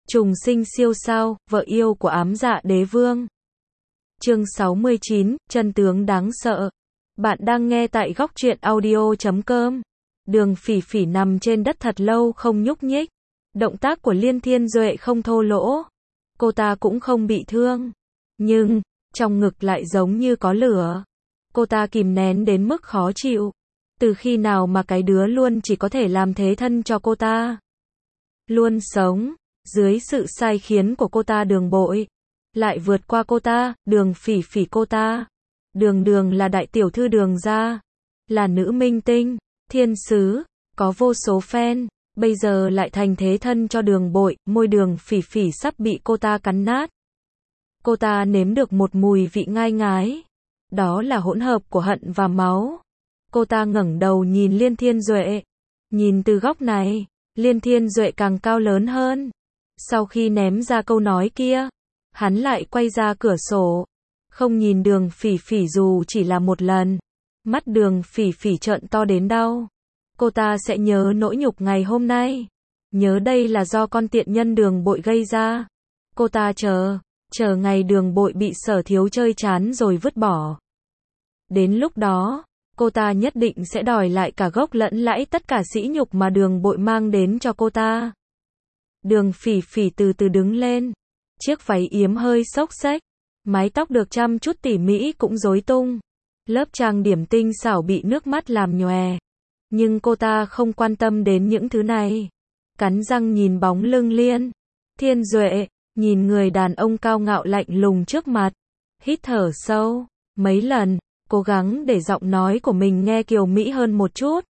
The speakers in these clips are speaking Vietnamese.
Trùng sinh siêu sao, vợ yêu của ám dạ đế vương. Chương 69, chân tướng đáng sợ. Bạn đang nghe tại góc truyện audio.com. Đường Phỉ Phỉ nằm trên đất thật lâu không nhúc nhích. Động tác của Liên Thiên Duệ không thô lỗ. Cô ta cũng không bị thương. Nhưng, trong ngực lại giống như có lửa. Cô ta kìm nén đến mức khó chịu. Từ khi nào mà cái đứa luôn chỉ có thể làm thế thân cho cô ta. Luôn sống dưới sự sai khiến của cô ta Đường Bội, lại vượt qua cô ta, Đường Phỉ Phỉ cô ta. Đường là đại tiểu thư Đường gia, là nữ minh tinh, thiên sứ, có vô số fan, bây giờ lại thành thế thân cho Đường Bội, môi Đường Phỉ Phỉ sắp bị cô ta cắn nát. Cô ta nếm được một mùi vị ngai ngái, đó là hỗn hợp của hận và máu. Cô ta ngẩng đầu nhìn Liên Thiên Duệ, nhìn từ góc này, Liên Thiên Duệ càng cao lớn hơn. Sau khi ném ra câu nói kia, hắn lại quay ra cửa sổ, không nhìn Đường Phỉ Phỉ dù chỉ là một lần. Mắt Đường Phỉ Phỉ trợn to đến đau. Cô ta sẽ nhớ nỗi nhục ngày hôm nay. Nhớ đây là do con tiện nhân Đường Bội gây ra. Cô ta chờ ngày Đường Bội bị Sở Thiếu chơi chán rồi vứt bỏ. Đến lúc đó, cô ta nhất định sẽ đòi lại cả gốc lẫn lãi tất cả sỉ nhục mà Đường Bội mang đến cho cô ta. Đường Phỉ Phỉ từ từ đứng lên. Chiếc váy yếm hơi xốc xếch, mái tóc được chăm chút tỉ mỉ cũng rối tung. Lớp trang điểm tinh xảo bị nước mắt làm nhòe. Nhưng cô ta không quan tâm đến những thứ này. Cắn răng nhìn bóng lưng Liên Thiên Duệ, nhìn người đàn ông cao ngạo lạnh lùng trước mặt. Hít thở sâu mấy lần, cố gắng để giọng nói của mình nghe kiều mỹ hơn một chút.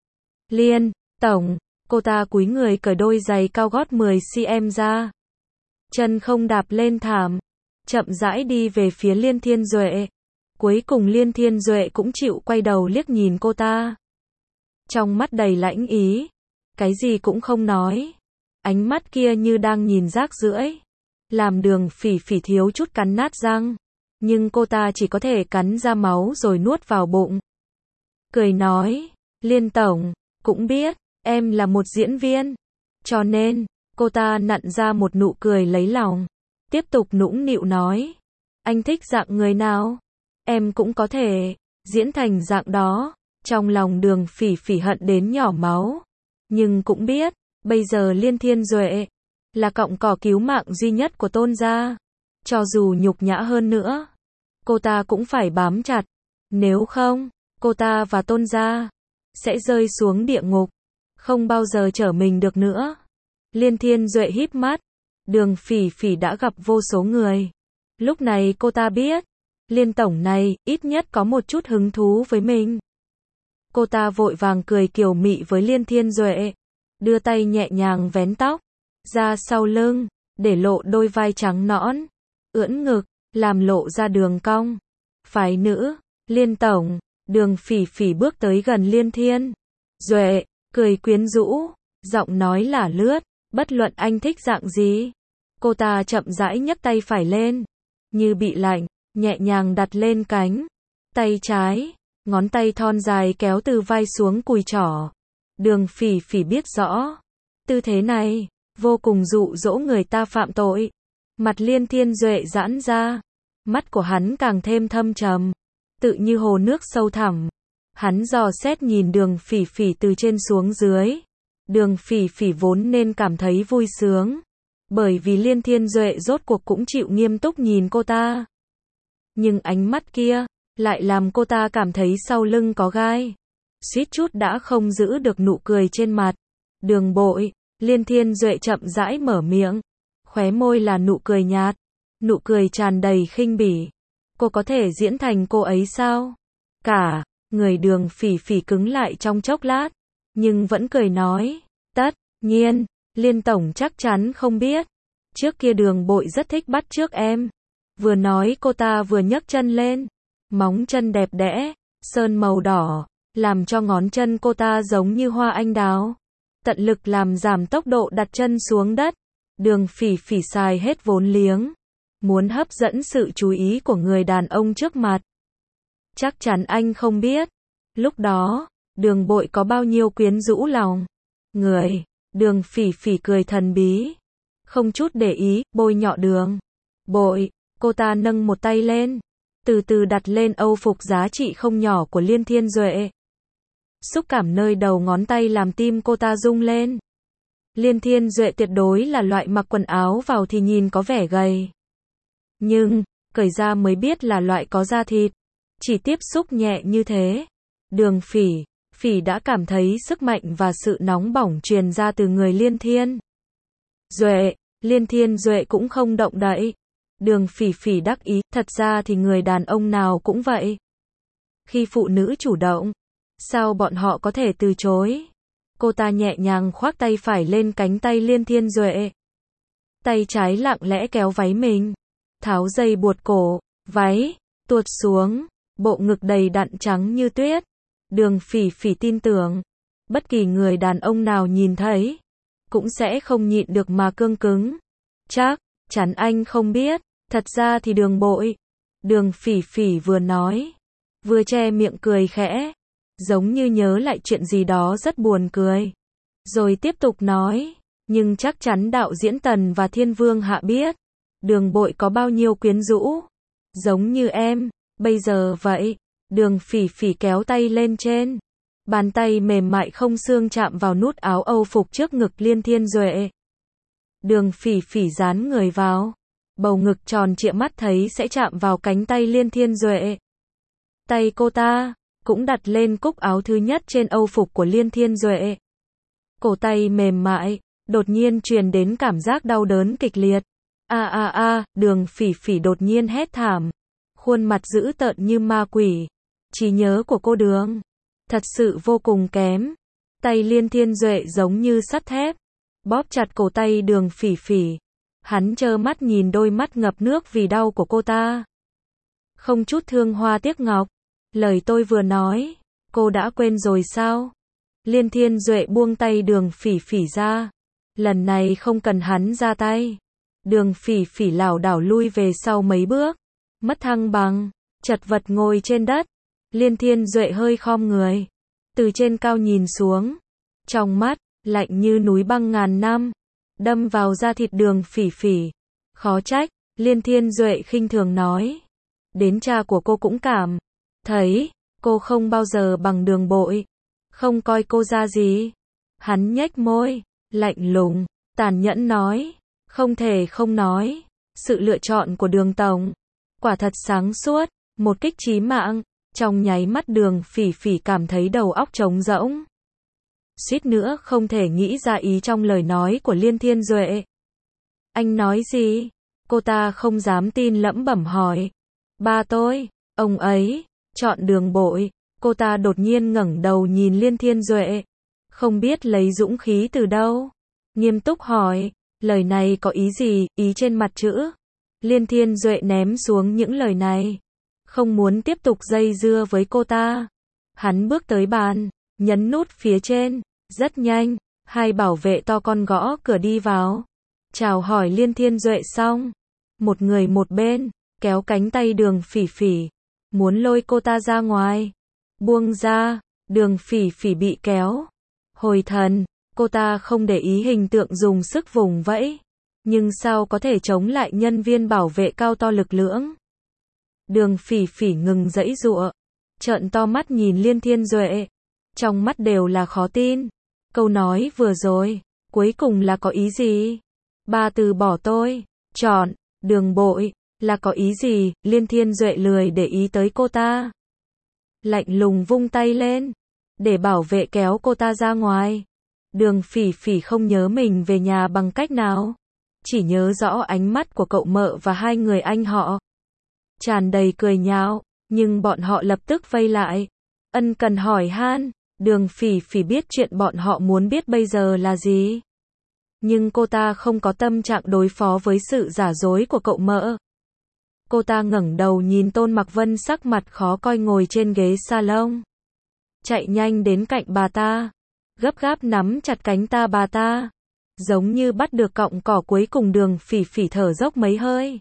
Liên tổng. Cô ta cúi người cởi đôi giày cao gót 10cm ra. Chân không đạp lên thảm, chậm rãi đi về phía Liên Thiên Duệ. Cuối cùng Liên Thiên Duệ cũng chịu quay đầu liếc nhìn cô ta. Trong mắt đầy lãnh ý, cái gì cũng không nói. Ánh mắt kia như đang nhìn rác rưởi, làm Đường Phỉ Phỉ thiếu chút cắn nát răng. Nhưng cô ta chỉ có thể cắn ra máu rồi nuốt vào bụng. Cười nói, Liên tổng, cũng biết em là một diễn viên, cho nên, cô ta nặn ra một nụ cười lấy lòng. Tiếp tục nũng nịu nói, anh thích dạng người nào? Em cũng có thể diễn thành dạng đó. Trong lòng Đường Phỉ Phỉ hận đến nhỏ máu. Nhưng cũng biết, bây giờ Liên Thiên Duệ là cọng cỏ cứu mạng duy nhất của Tôn gia. Cho dù nhục nhã hơn nữa, cô ta cũng phải bám chặt. Nếu không, cô ta và Tôn gia sẽ rơi xuống địa ngục, không bao giờ trở mình được nữa. Liên Thiên Duệ híp mắt. Đường Phỉ Phỉ đã gặp vô số người. Lúc này cô ta biết, Liên tổng này ít nhất có một chút hứng thú với mình. Cô ta vội vàng cười kiều mị với Liên Thiên Duệ, đưa tay nhẹ nhàng vén tóc ra sau lưng, để lộ đôi vai trắng nõn, ưỡn ngực, làm lộ ra đường cong. Phái nữ, Liên tổng. Đường Phỉ Phỉ bước tới gần Liên Thiên Duệ, cười quyến rũ, giọng nói lả lướt, bất luận anh thích dạng gì. Cô ta chậm rãi nhấc tay phải lên, như bị lạnh, nhẹ nhàng đặt lên cánh tay trái, ngón tay thon dài kéo từ vai xuống cùi trỏ. Đường Phỉ Phỉ biết rõ, tư thế này vô cùng dụ dỗ người ta phạm tội. Mặt Liên Thiên Duệ giãn ra, mắt của hắn càng thêm thâm trầm, tự như hồ nước sâu thẳm. Hắn dò xét nhìn Đường Phỉ Phỉ từ trên xuống dưới. Đường Phỉ Phỉ vốn nên cảm thấy vui sướng, bởi vì Liên Thiên Duệ rốt cuộc cũng chịu nghiêm túc nhìn cô ta. Nhưng ánh mắt kia lại làm cô ta cảm thấy sau lưng có gai, suýt chút đã không giữ được nụ cười trên mặt. Đường Bội. Liên Thiên Duệ chậm rãi mở miệng, khóe môi là nụ cười nhạt, nụ cười tràn đầy khinh bỉ. Cô có thể diễn thành cô ấy sao? Cả người Đường Phỉ Phỉ cứng lại trong chốc lát, nhưng vẫn cười nói, tất nhiên, Liên tổng chắc chắn không biết. Trước kia Đường Bội rất thích bắt chước em. Vừa nói cô ta vừa nhấc chân lên, móng chân đẹp đẽ, sơn màu đỏ, làm cho ngón chân cô ta giống như hoa anh đào. Tận lực làm giảm tốc độ đặt chân xuống đất. Đường Phỉ Phỉ xài hết vốn liếng, muốn hấp dẫn sự chú ý của người đàn ông trước mặt. Chắc chắn anh không biết, lúc đó, Đường Bội có bao nhiêu quyến rũ lòng người. Đường Phỉ Phỉ cười thần bí. không chút để ý, bôi nhọ Đường Bội. Cô ta nâng một tay lên, từ từ đặt lên âu phục giá trị không nhỏ của Liên Thiên Duệ. Xúc cảm nơi đầu ngón tay làm tim cô ta rung lên. Liên Thiên Duệ tuyệt đối là loại mặc quần áo vào thì nhìn có vẻ gầy. Nhưng, cởi ra mới biết là loại có da thịt. Chỉ tiếp xúc nhẹ như thế. Đường Phỉ đã cảm thấy sức mạnh và sự nóng bỏng truyền ra từ người Liên Thiên Duệ. Liên Thiên Duệ cũng không động đậy. Đường Phỉ đắc ý, thật ra thì người đàn ông nào cũng vậy. Khi phụ nữ chủ động, sao bọn họ có thể từ chối? Cô ta nhẹ nhàng khoác tay phải lên cánh tay Liên Thiên Duệ. Tay trái lặng lẽ kéo váy mình, tháo dây buộc cổ, váy tuột xuống, bộ ngực đầy đặn trắng như tuyết. Đường Phỉ tin tưởng, bất kỳ người đàn ông nào nhìn thấy, cũng sẽ không nhịn được mà cương cứng. Chắc chắn anh không biết, thật ra thì Đường Bội. Đường Phỉ vừa nói, vừa che miệng cười khẽ, giống như nhớ lại chuyện gì đó rất buồn cười. Rồi tiếp tục nói, nhưng chắc chắn đạo diễn Tần và Thiên Vương Hạ biết, Đường Bội có bao nhiêu quyến rũ, giống như em, bây giờ vậy. Đường Phỉ kéo tay lên trên, bàn tay mềm mại không xương chạm vào nút áo âu phục trước ngực Liên Thiên Duệ. Đường Phỉ dán người vào, bầu ngực tròn trịa mắt thấy sẽ chạm vào cánh tay Liên Thiên Duệ. Tay cô ta cũng đặt lên cúc áo thứ nhất trên âu phục của Liên Thiên Duệ. Cổ tay mềm mại, đột nhiên truyền đến cảm giác đau đớn kịch liệt. Đường Phỉ đột nhiên hét thảm, khuôn mặt dữ tợn như ma quỷ. Trí nhớ của cô Đường thật sự vô cùng kém. Tay Liên Thiên Duệ giống như sắt thép, bóp chặt cổ tay Đường Phỉ. Hắn trơ mắt nhìn đôi mắt ngập nước vì đau của cô ta. Không chút thương hoa tiếc ngọc. Lời tôi vừa nói, cô đã quên rồi sao? Liên Thiên Duệ buông tay Đường Phỉ ra. Lần này không cần hắn ra tay. Đường Phỉ lảo đảo lui về sau mấy bước, mất thăng bằng, chật vật ngồi trên đất. Liên Thiên Duệ hơi khom người, từ trên cao nhìn xuống, trong mắt lạnh như núi băng ngàn năm, đâm vào da thịt Đường Phỉ. Khó trách, Liên Thiên Duệ khinh thường nói, đến cha của cô cũng cảm thấy cô không bao giờ bằng Đường Bội, không coi cô ra gì. Hắn nhếch môi, lạnh lùng, tàn nhẫn nói, không thể không nói, sự lựa chọn của Đường tổng quả thật sáng suốt, một kích chí mạng. Trong nháy mắt Đường Phỉ cảm thấy đầu óc trống rỗng, suýt nữa không thể nghĩ ra ý trong lời nói của Liên Thiên Duệ. Anh nói gì? Cô ta không dám tin lẩm bẩm hỏi. Ba tôi, ông ấy chọn Đường Bội. Cô ta đột nhiên ngẩng đầu nhìn Liên Thiên Duệ, không biết lấy dũng khí từ đâu, nghiêm túc hỏi, lời này có ý gì? Ý trên mặt chữ. Liên Thiên Duệ ném xuống những lời này, không muốn tiếp tục dây dưa với cô ta. Hắn bước tới bàn, nhấn nút phía trên, rất nhanh, hai bảo vệ to con gõ cửa đi vào. Chào hỏi Liên Thiên Duệ xong, một người một bên, kéo cánh tay Đường Phỉ, muốn lôi cô ta ra ngoài. Buông ra, Đường Phỉ bị kéo. Hồi thần, cô ta không để ý hình tượng dùng sức vùng vẫy. Nhưng sao có thể chống lại nhân viên bảo vệ cao to lực lưỡng. Đường Phỉ ngừng giãy giụa, trợn to mắt nhìn Liên Thiên Duệ, trong mắt đều là khó tin. Câu nói vừa rồi, cuối cùng là có ý gì? Ba từ bỏ tôi, chọn Đường Bội, là có ý gì? Liên Thiên Duệ lười để ý tới cô ta, lạnh lùng vung tay lên, để bảo vệ kéo cô ta ra ngoài. Đường Phỉ không nhớ mình về nhà bằng cách nào, chỉ nhớ rõ ánh mắt của cậu mợ và hai người anh họ, tràn đầy cười nhạo, nhưng bọn họ lập tức vây lại, ân cần hỏi han. Đường Phỉ biết chuyện bọn họ muốn biết bây giờ là gì, nhưng cô ta không có tâm trạng đối phó với sự giả dối của cậu mợ. Cô ta ngẩng đầu nhìn Tôn Mặc Vân sắc mặt khó coi ngồi trên ghế salon, chạy nhanh đến cạnh bà ta, gấp gáp nắm chặt cánh tay bà ta, giống như bắt được cọng cỏ cuối cùng. Đường Phỉ thở dốc mấy hơi,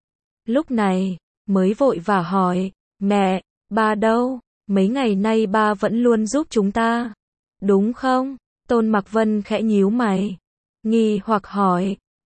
lúc này mới vội vã hỏi, mẹ, ba đâu? Mấy ngày nay ba vẫn luôn giúp chúng ta, đúng không? Tôn Mặc Vân khẽ nhíu mày, nghi hoặc hỏi,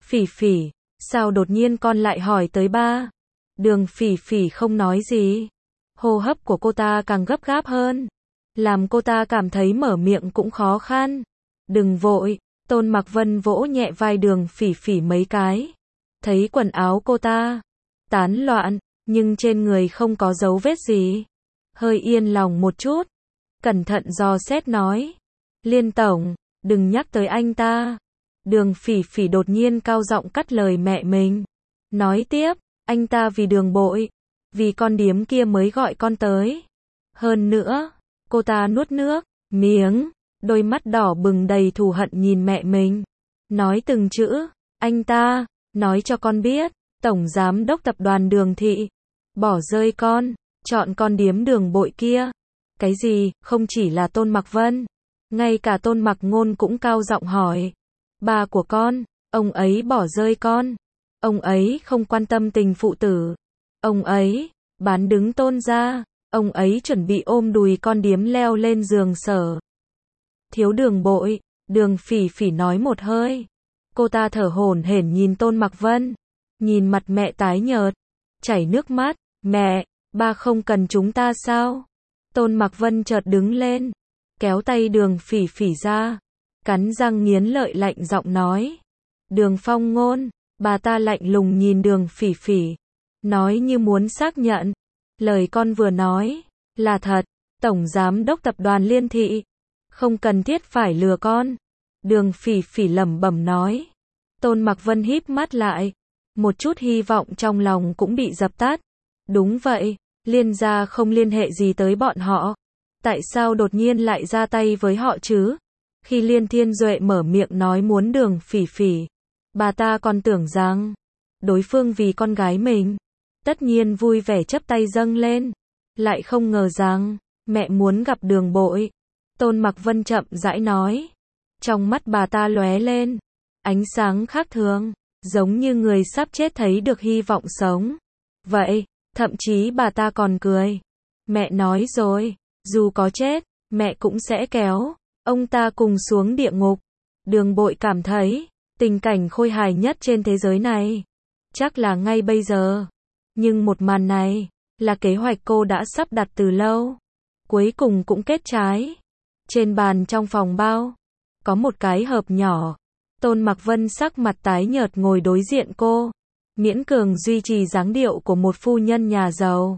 Phỉ phỉ, sao đột nhiên con lại hỏi tới ba? Đường Phỉ phỉ không nói gì. Hô hấp của cô ta càng gấp gáp hơn, làm cô ta cảm thấy mở miệng cũng khó khăn. Đừng vội, Tôn Mặc Vân vỗ nhẹ vai Đường Phỉ phỉ mấy cái. Thấy quần áo cô ta tán loạn, nhưng trên người không có dấu vết gì. Hơi yên lòng một chút, cẩn thận dò xét nói. Liên tổng, đừng nhắc tới anh ta. Đường Phỉ phỉ đột nhiên cao giọng cắt lời mẹ mình. Nói tiếp, anh ta vì Đường Bội, vì con điếm kia mới gọi con tới. Hơn nữa, cô ta nuốt nước miếng, đôi mắt đỏ bừng đầy thù hận nhìn mẹ mình. Nói từng chữ, anh ta nói cho con biết, tổng giám đốc tập đoàn Đường thị bỏ rơi con, chọn con điếm Đường Bội kia. Cái gì? Không chỉ là Tôn Mặc Vân, ngay cả Tôn Mặc Ngôn cũng cao giọng hỏi. Ba của con, ông ấy bỏ rơi con. Ông ấy không quan tâm tình phụ tử. Ông ấy bán đứng Tôn gia. Ông ấy chuẩn bị ôm đùi con điếm leo lên giường Sở thiếu Đường Bội. Đường Phỉ phỉ nói một hơi. Cô ta thở hổn hển nhìn Tôn Mặc Vân, nhìn mặt mẹ tái nhợt, chảy nước mắt. Mẹ, ba không cần chúng ta sao? Tôn Mặc Vân chợt đứng lên, kéo tay Đường Phỉ phỉ ra, cắn răng nghiến lợi lạnh giọng nói. Đường Phong Ngôn, bà ta lạnh lùng nhìn Đường Phỉ phỉ, nói như muốn xác nhận. Lời con vừa nói là thật, tổng giám đốc tập đoàn Liên thị không cần thiết phải lừa con. Đường Phỉ phỉ lẩm bẩm nói. Tôn Mặc Vân híp mắt lại, một chút hy vọng trong lòng cũng bị dập tắt. Đúng vậy, Liên gia không liên hệ gì tới bọn họ. Tại sao đột nhiên lại ra tay với họ chứ? Khi Liên Thiên Duệ mở miệng nói muốn Đường Phỉ phỉ, bà ta còn tưởng rằng đối phương vì con gái mình, tất nhiên vui vẻ chấp tay dâng lên. Lại không ngờ rằng mẹ muốn gặp Đường Bội. Tôn Mặc Vân chậm rãi nói. Trong mắt bà ta lóe lên ánh sáng khác thường, giống như người sắp chết thấy được hy vọng sống. Vậy, thậm chí bà ta còn cười. Mẹ nói rồi, dù có chết, mẹ cũng sẽ kéo ông ta cùng xuống địa ngục. Đường Bội cảm thấy tình cảnh khôi hài nhất trên thế giới này chắc là ngay bây giờ. Nhưng một màn này là kế hoạch cô đã sắp đặt từ lâu, cuối cùng cũng kết trái. Trên bàn trong phòng bao có một cái hộp nhỏ. Tôn Mặc Vân sắc mặt tái nhợt ngồi đối diện cô, miễn cường duy trì dáng điệu của một phu nhân nhà giàu.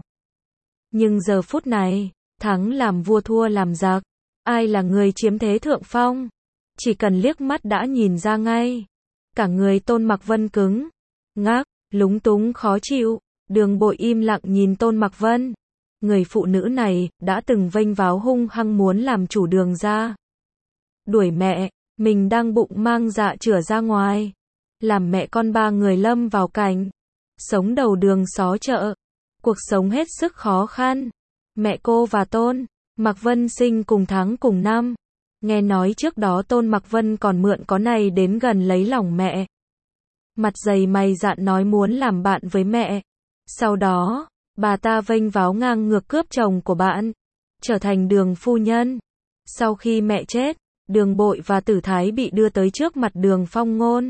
Nhưng giờ phút này, thắng làm vua thua làm giặc, ai là người chiếm thế thượng phong? Chỉ cần liếc mắt đã nhìn ra ngay. Cả người Tôn Mặc Vân cứng ngắc, lúng túng khó chịu. Đường Bội im lặng nhìn Tôn Mặc Vân. Người phụ nữ này đã từng vênh váo hung hăng muốn làm chủ Đường gia, đuổi mẹ mình đang bụng mang dạ chửa ra ngoài, làm mẹ con ba người lâm vào cảnh sống đầu đường xó chợ, cuộc sống hết sức khó khăn. Mẹ cô và Tôn Mặc Vân sinh cùng tháng cùng năm. Nghe nói trước đó Tôn Mặc Vân còn mượn có này đến gần lấy lòng mẹ. Mặt dày mày dạn nói muốn làm bạn với mẹ. Sau đó, bà ta vênh váo ngang ngược cướp chồng của bạn, trở thành Đường phu nhân. Sau khi mẹ chết, Đường Bội và Tử Thái bị đưa tới trước mặt Đường Phong Ngôn.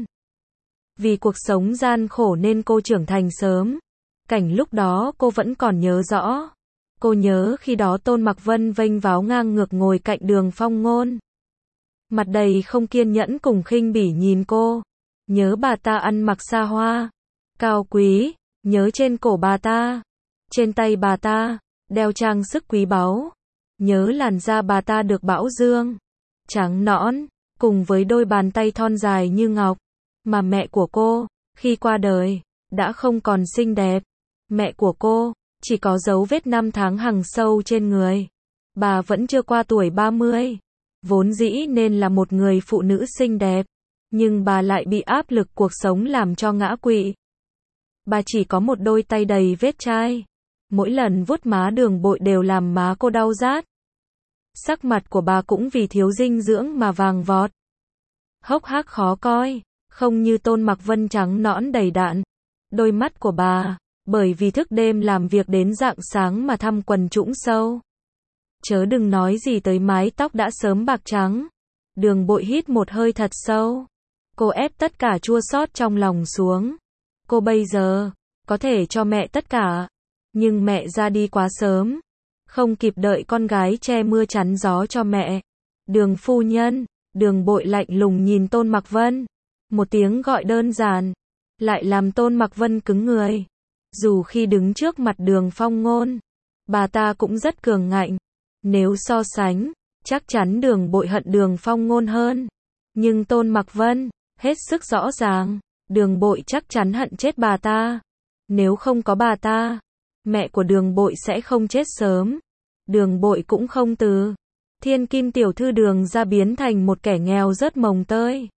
Vì cuộc sống gian khổ nên cô trưởng thành sớm. Cảnh lúc đó cô vẫn còn nhớ rõ. Cô nhớ khi đó Tôn Mặc Vân vênh váo ngang ngược ngồi cạnh Đường Phong Ngôn, mặt đầy không kiên nhẫn cùng khinh bỉ nhìn cô. Nhớ bà ta ăn mặc xa hoa, cao quý. Nhớ trên cổ bà ta, trên tay bà ta đeo trang sức quý báu. Nhớ làn da bà ta được bảo dưỡng trắng nõn, cùng với đôi bàn tay thon dài như ngọc. Mà mẹ của cô, khi qua đời, đã không còn xinh đẹp. Mẹ của cô chỉ có dấu vết năm tháng hằn sâu trên người. Bà vẫn chưa qua tuổi 30. Vốn dĩ nên là một người phụ nữ xinh đẹp, nhưng bà lại bị áp lực cuộc sống làm cho ngã quỵ. Bà chỉ có một đôi tay đầy vết chai. Mỗi lần vuốt má Đường Bội đều làm má cô đau rát. Sắc mặt của bà cũng vì thiếu dinh dưỡng mà vàng vọt, hốc hác khó coi, không như Tôn Mặc Vân trắng nõn đầy đặn. Đôi mắt của bà, bởi vì thức đêm làm việc đến rạng sáng mà thâm quầng trũng sâu. Chớ đừng nói gì tới mái tóc đã sớm bạc trắng. Đường Bội hít một hơi thật sâu, Cô ép tất cả chua xót trong lòng xuống. Cô bây giờ có thể cho mẹ tất cả, nhưng mẹ ra đi quá sớm, không kịp đợi con gái che mưa chắn gió cho mẹ. Đường phu nhân. Đường Bội lạnh lùng nhìn Tôn Mặc Vân. Một tiếng gọi đơn giản, lại làm Tôn Mặc Vân cứng người. Dù khi đứng trước mặt Đường Phong Ngôn, bà ta cũng rất cường ngạnh. Nếu so sánh, chắc chắn Đường Bội hận Đường Phong Ngôn hơn. Nhưng Tôn Mặc Vân, hết sức rõ ràng, Đường Bội chắc chắn hận chết bà ta. Nếu không có bà ta, mẹ của Đường Bội sẽ không chết sớm. Đường Bội cũng không từ thiên kim tiểu thư Đường ra biến thành một kẻ nghèo rớt mồng tơi.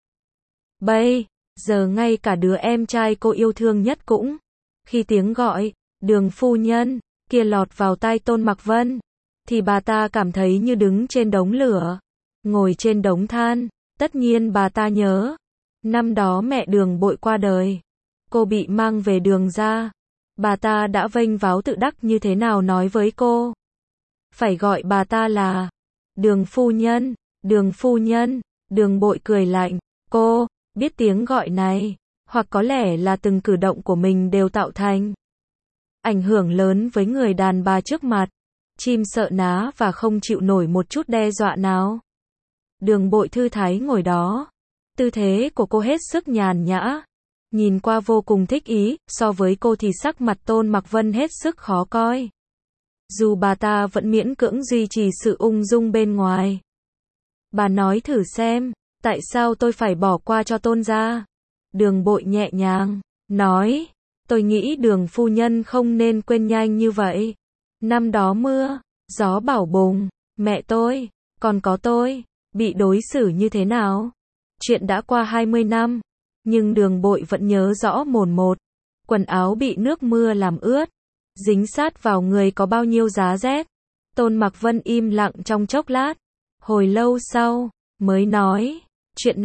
Bây giờ ngay cả đứa em trai cô yêu thương nhất cũng, khi tiếng gọi Đường phu nhân kia lọt vào tai Tôn Mặc Vân, thì bà ta cảm thấy như đứng trên đống lửa, ngồi trên đống than. Tất nhiên bà ta nhớ, năm đó mẹ Đường Bội qua đời, cô bị mang về Đường ra, bà ta đã vênh váo tự đắc như thế nào nói với cô. Phải gọi bà ta là Đường phu nhân, Đường phu nhân. Đường Bội cười lạnh, cô biết tiếng gọi này, hoặc có lẽ là từng cử động của mình đều tạo thành ảnh hưởng lớn với người đàn bà trước mặt. Chim sợ ná và không chịu nổi một chút đe dọa nào. Đường Bội thư thái ngồi đó, tư thế của cô hết sức nhàn nhã, nhìn qua vô cùng thích ý. So với cô thì sắc mặt Tôn Mặc Vân hết sức khó coi. Dù bà ta vẫn miễn cưỡng duy trì sự ung dung bên ngoài. Bà nói thử xem, tại sao tôi phải bỏ qua cho Tôn gia? Đường Bội nhẹ nhàng nói, tôi nghĩ Đường phu nhân không nên quên nhanh như vậy. Năm đó mưa, gió bão bùng, mẹ tôi, còn có tôi, bị đối xử như thế nào? Chuyện đã qua 20 năm, nhưng Đường Bội vẫn nhớ rõ mồn một. Quần áo bị nước mưa làm ướt, dính sát vào người có bao nhiêu giá rét. Tôn Mặc Vân im lặng trong chốc lát, hồi lâu sau, mới nói, chuyện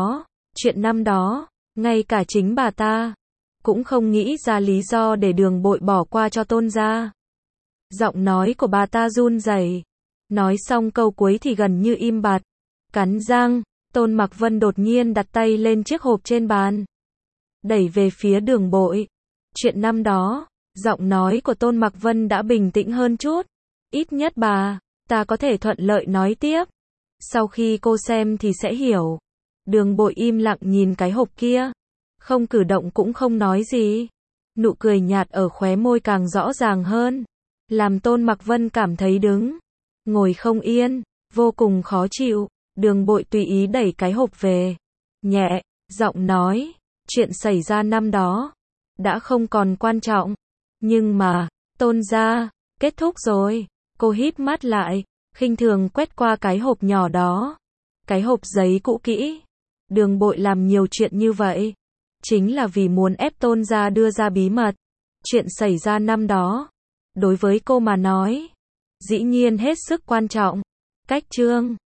năm đó, ngay cả chính bà ta cũng không nghĩ ra lý do để Đường Bội bỏ qua cho Tôn gia. Giọng nói của bà ta run rẩy, nói xong câu cuối thì gần như im bặt. Cắn răng, Tôn Mặc Vân đột nhiên đặt tay lên chiếc hộp trên bàn, đẩy về phía Đường Bội. Chuyện năm đó, giọng nói của Tôn Mặc Vân đã bình tĩnh hơn chút. Ít nhất bà ta có thể thuận lợi nói tiếp. Sau khi cô xem thì sẽ hiểu. Đường Bội im lặng nhìn cái hộp kia, không cử động cũng không nói gì. Nụ cười nhạt ở khóe môi càng rõ ràng hơn, làm Tôn Mặc Vân cảm thấy đứng ngồi không yên, vô cùng khó chịu. Đường Bội tùy ý đẩy cái hộp về, nhẹ giọng nói, chuyện xảy ra năm đó đã không còn quan trọng, nhưng mà Tôn gia kết thúc rồi. Cô híp mắt lại, khinh thường quét qua cái hộp nhỏ đó, cái hộp giấy cũ kỹ. Đường Bội làm nhiều chuyện như vậy, chính là vì muốn ép Tôn gia đưa ra bí mật. Chuyện xảy ra năm đó, đối với cô mà nói, dĩ nhiên hết sức quan trọng. Cách chương